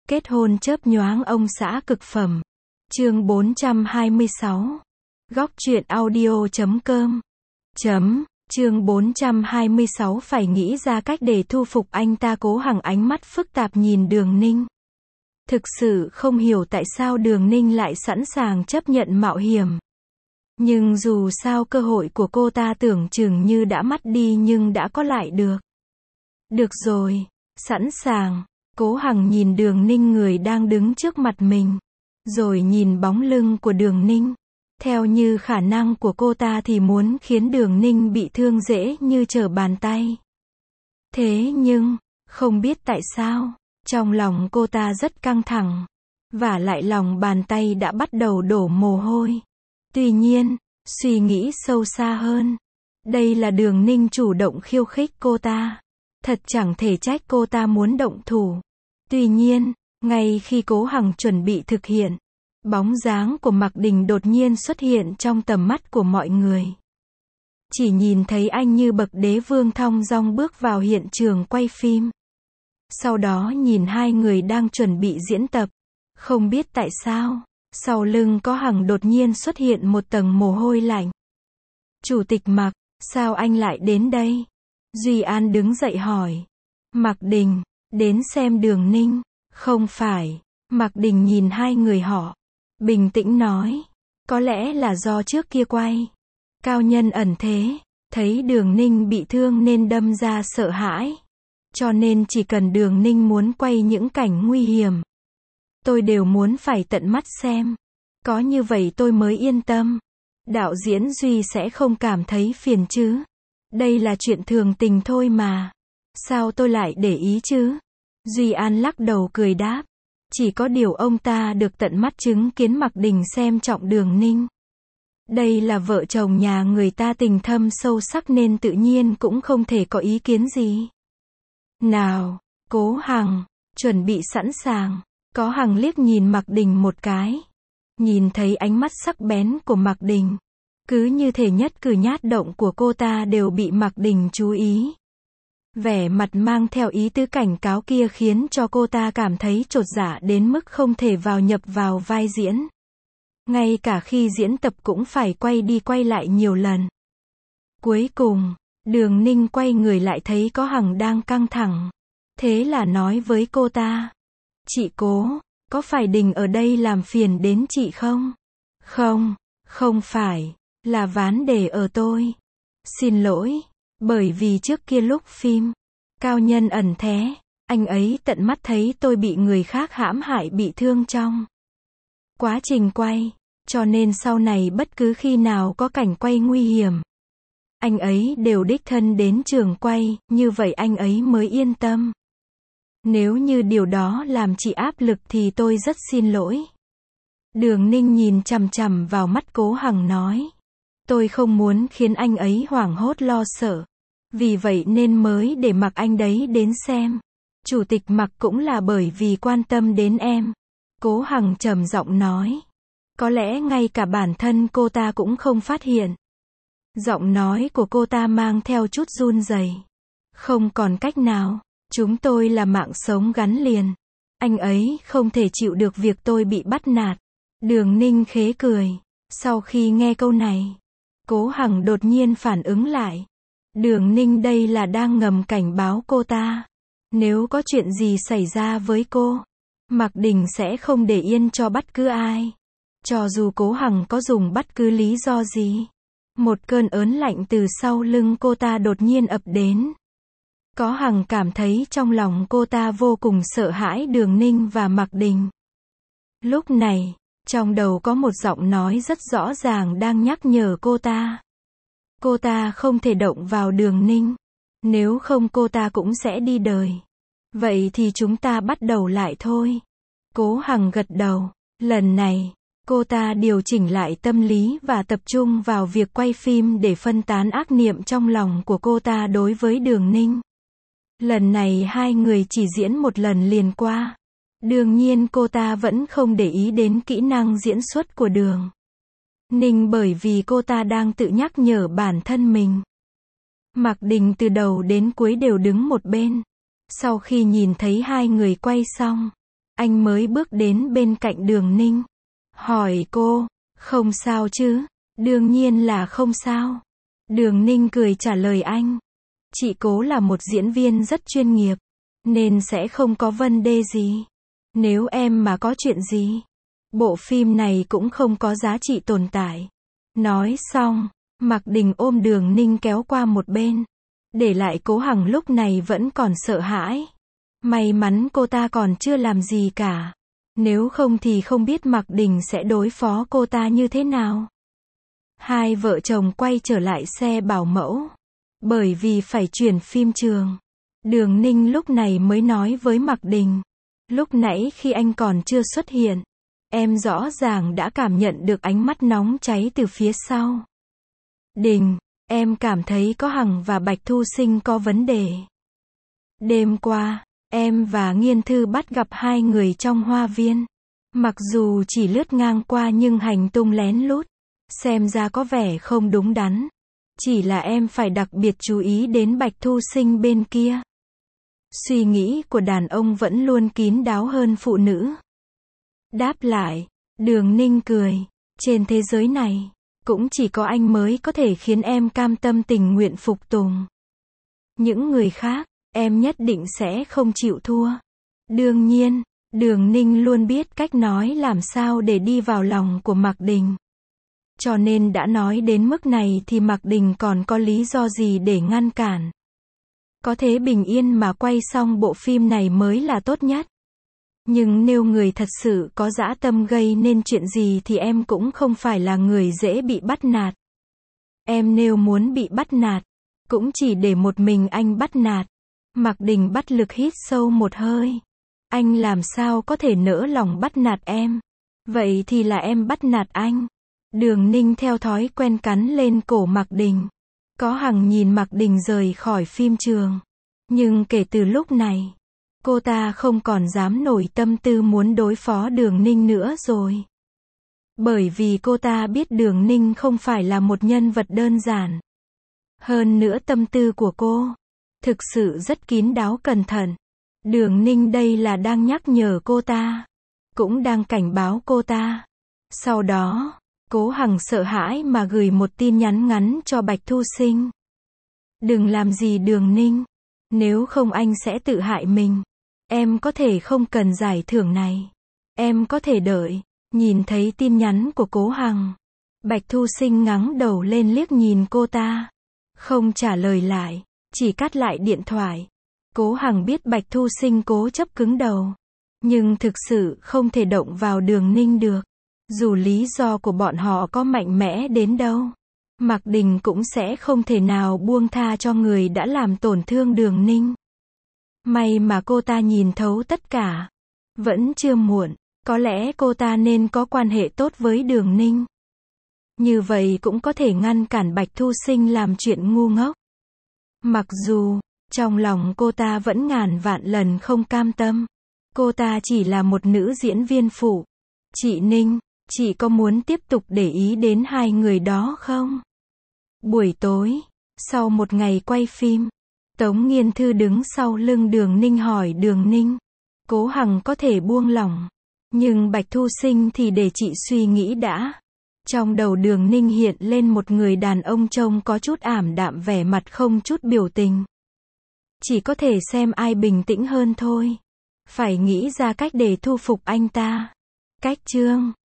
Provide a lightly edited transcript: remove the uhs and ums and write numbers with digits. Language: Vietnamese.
Kết hôn chớp nhoáng ông xã cực phẩm. Chương 426. Góc truyện audio.com. Chương 426 phải nghĩ ra cách để thu phục anh ta. Cố Hằng ánh mắt phức tạp nhìn Đường Ninh. Thực sự không hiểu tại sao Đường Ninh lại sẵn sàng chấp nhận mạo hiểm. Nhưng dù sao cơ hội của cô ta tưởng chừng như đã mất đi nhưng đã có lại được. Được rồi, sẵn sàng. Cố Hằng nhìn Đường Ninh người đang đứng trước mặt mình. Rồi nhìn bóng lưng của Đường Ninh. Theo như khả năng của cô ta thì muốn khiến Đường Ninh bị thương dễ như trở bàn tay. Thế nhưng, không biết tại sao, trong lòng cô ta rất căng thẳng. Vả lại lòng bàn tay đã bắt đầu đổ mồ hôi. Tuy nhiên, suy nghĩ sâu xa hơn. Đây là Đường Ninh chủ động khiêu khích cô ta. Thật chẳng thể trách cô ta muốn động thủ. Tuy nhiên, ngay khi Cố Hằng chuẩn bị thực hiện, bóng dáng của Mạc Đình đột nhiên xuất hiện trong tầm mắt của mọi người. Chỉ nhìn thấy anh như bậc đế vương thong dong bước vào hiện trường quay phim. Sau đó nhìn hai người đang chuẩn bị diễn tập. Không biết tại sao, sau lưng có Hằng đột nhiên xuất hiện một tầng mồ hôi lạnh. Chủ tịch Mạc, sao anh lại đến đây? Duy An đứng dậy hỏi. Mạc Đình, đến xem Đường Ninh. Không phải. Mạc Đình nhìn hai người họ. Bình tĩnh nói. Có lẽ là do trước kia quay. Cao nhân ẩn thế. Thấy Đường Ninh bị thương nên đâm ra sợ hãi. Cho nên chỉ cần Đường Ninh muốn quay những cảnh nguy hiểm, tôi đều muốn phải tận mắt xem. Có như vậy tôi mới yên tâm. Đạo diễn Duy sẽ không cảm thấy phiền chứ. Đây là chuyện thường tình thôi mà. Sao tôi lại để ý chứ? Duy An lắc đầu cười đáp. Chỉ có điều ông ta được tận mắt chứng kiến Mạc Đình xem trọng Đường Ninh. Đây là vợ chồng nhà người ta tình thâm sâu sắc nên tự nhiên cũng không thể có ý kiến gì. Nào, Cố Hằng, chuẩn bị sẵn sàng. Có Hằng liếc nhìn Mạc Đình một cái. Nhìn thấy ánh mắt sắc bén của Mạc Đình. Cứ như thể nhất cử nhất động của cô ta đều bị Mạc Đình chú ý. Vẻ mặt mang theo ý tứ cảnh cáo kia khiến cho cô ta cảm thấy chột dạ đến mức không thể nhập vào vai diễn. Ngay cả khi diễn tập cũng phải quay đi quay lại nhiều lần. Cuối cùng, Đường Ninh quay người lại thấy có Hằng đang căng thẳng. Thế là nói với cô ta. Chị Cố, có phải Đình ở đây làm phiền đến chị không? Không, không phải, là ván đề ở tôi. Xin lỗi, bởi vì trước kia lúc phim Cao nhân ẩn thế, anh ấy tận mắt thấy tôi bị người khác hãm hại bị thương trong quá trình quay, cho nên sau này bất cứ khi nào có cảnh quay nguy hiểm, anh ấy đều đích thân đến trường quay, như vậy anh ấy mới yên tâm. Nếu như điều đó làm chị áp lực thì tôi rất xin lỗi. Đường Ninh nhìn chằm chằm vào mắt Cố Hằng nói. Tôi không muốn khiến anh ấy hoảng hốt lo sợ. Vì vậy nên mới để mặc anh đấy đến xem. Chủ tịch Mạc cũng là bởi vì quan tâm đến em. Cố Hằng trầm giọng nói. Có lẽ ngay cả bản thân cô ta cũng không phát hiện. Giọng nói của cô ta mang theo chút run rẩy. Không còn cách nào. Chúng tôi là mạng sống gắn liền. Anh ấy không thể chịu được việc tôi bị bắt nạt. Đường Ninh khế cười. Sau khi nghe câu này, Cố Hằng đột nhiên phản ứng lại. Đường Ninh đây là đang ngầm cảnh báo cô ta. Nếu có chuyện gì xảy ra với cô, Mạc Đình sẽ không để yên cho bất cứ ai. Cho dù Cố Hằng có dùng bất cứ lý do gì. Một cơn ớn lạnh từ sau lưng cô ta đột nhiên ập đến. Có Hằng cảm thấy trong lòng cô ta vô cùng sợ hãi Đường Ninh và Mạc Đình. Lúc này, trong đầu có một giọng nói rất rõ ràng đang nhắc nhở cô ta. Cô ta không thể động vào Đường Ninh. Nếu không cô ta cũng sẽ đi đời. Vậy thì chúng ta bắt đầu lại thôi. Cố Hằng gật đầu. Lần này, cô ta điều chỉnh lại tâm lý và tập trung vào việc quay phim để phân tán ác niệm trong lòng của cô ta đối với Đường Ninh. Lần này hai người chỉ diễn một lần liền qua. Đương nhiên cô ta vẫn không để ý đến kỹ năng diễn xuất của Đường Ninh bởi vì cô ta đang tự nhắc nhở bản thân mình. Mạc Đình từ đầu đến cuối đều đứng một bên. Sau khi nhìn thấy hai người quay xong, Anh mới bước đến bên cạnh Đường Ninh. Hỏi cô, không sao chứ? Đương nhiên là không sao. Đường Ninh cười trả lời anh. Chị Cố là một diễn viên rất chuyên nghiệp, nên sẽ không có vấn đề gì. Nếu em mà có chuyện gì, bộ phim này cũng không có giá trị tồn tại. Nói xong, Mạc Đình ôm Đường Ninh kéo qua một bên. Để lại Cố Hằng lúc này vẫn còn sợ hãi. May mắn cô ta còn chưa làm gì cả. Nếu không thì không biết Mạc Đình sẽ đối phó cô ta như thế nào. Hai vợ chồng quay trở lại xe bảo mẫu. Bởi vì phải chuyển phim trường, Đường Ninh lúc này mới nói với Mạc Đình. Lúc nãy khi anh còn chưa xuất hiện, em rõ ràng đã cảm nhận được ánh mắt nóng cháy từ phía sau. Đình, em cảm thấy có Hằng và Bạch Thu Sinh có vấn đề. Đêm qua, em và Nghiên Thư bắt gặp hai người trong hoa viên. Mặc dù chỉ lướt ngang qua nhưng hành tung lén lút, xem ra có vẻ không đúng đắn. Chỉ là em phải đặc biệt chú ý đến Bạch Thu Sinh bên kia. Suy nghĩ của đàn ông vẫn luôn kín đáo hơn phụ nữ. Đáp lại, Đường Ninh cười. Trên thế giới này, cũng chỉ có anh mới có thể khiến em cam tâm tình nguyện phục tùng. Những người khác, em nhất định sẽ không chịu thua. Đương nhiên, Đường Ninh luôn biết cách nói làm sao để đi vào lòng của Mạc Đình. Cho nên đã nói đến mức này thì Mạc Đình còn có lý do gì để ngăn cản. Có thế bình yên mà quay xong bộ phim này mới là tốt nhất. Nhưng nếu người thật sự có dã tâm gây nên chuyện gì thì em cũng không phải là người dễ bị bắt nạt. Em nếu muốn bị bắt nạt, cũng chỉ để một mình anh bắt nạt. Mạc Đình bắt lực hít sâu một hơi. Anh làm sao có thể nỡ lòng bắt nạt em? Vậy thì là em bắt nạt anh. Đường Ninh theo thói quen cắn lên cổ Mạc Đình. Có Hằng nhìn Mạc Đình rời khỏi phim trường. Nhưng kể từ lúc này, cô ta không còn dám nổi tâm tư muốn đối phó Đường Ninh nữa rồi. Bởi vì cô ta biết Đường Ninh không phải là một nhân vật đơn giản. Hơn nữa tâm tư của cô thực sự rất kín đáo cẩn thận. Đường Ninh đây là đang nhắc nhở cô ta, cũng đang cảnh báo cô ta. Sau đó, Cố Hằng sợ hãi mà gửi một tin nhắn ngắn cho Bạch Thu Sinh. Đừng làm gì Đường Ninh, nếu không anh sẽ tự hại mình. Em có thể không cần giải thưởng này. Em có thể đợi. Nhìn thấy tin nhắn của Cố Hằng, Bạch Thu Sinh ngẩng đầu lên liếc nhìn cô ta. Không trả lời lại, chỉ cắt lại điện thoại. Cố Hằng biết Bạch Thu Sinh cố chấp cứng đầu. Nhưng thực sự không thể động vào Đường Ninh được. Dù lý do của bọn họ có mạnh mẽ đến đâu, Mạc Đình cũng sẽ không thể nào buông tha cho người đã làm tổn thương Đường Ninh. May mà cô ta nhìn thấu tất cả. Vẫn chưa muộn, có lẽ cô ta nên có quan hệ tốt với Đường Ninh. Như vậy cũng có thể ngăn cản Bạch Thu Sinh làm chuyện ngu ngốc. Mặc dù, trong lòng cô ta vẫn ngàn vạn lần không cam tâm. Cô ta chỉ là một nữ diễn viên phụ. Chị Ninh, chị có muốn tiếp tục để ý đến hai người đó không? Buổi tối, sau một ngày quay phim, Tống Nghiên Thư đứng sau lưng Đường Ninh hỏi Đường Ninh. Cố Hằng có thể buông lỏng, nhưng Bạch Thu Sinh thì để chị suy nghĩ đã. Trong đầu Đường Ninh hiện lên một người đàn ông trông có chút ảm đạm, vẻ mặt không chút biểu tình. Chỉ có thể xem ai bình tĩnh hơn thôi. Phải nghĩ ra cách để thu phục anh ta. Cách chương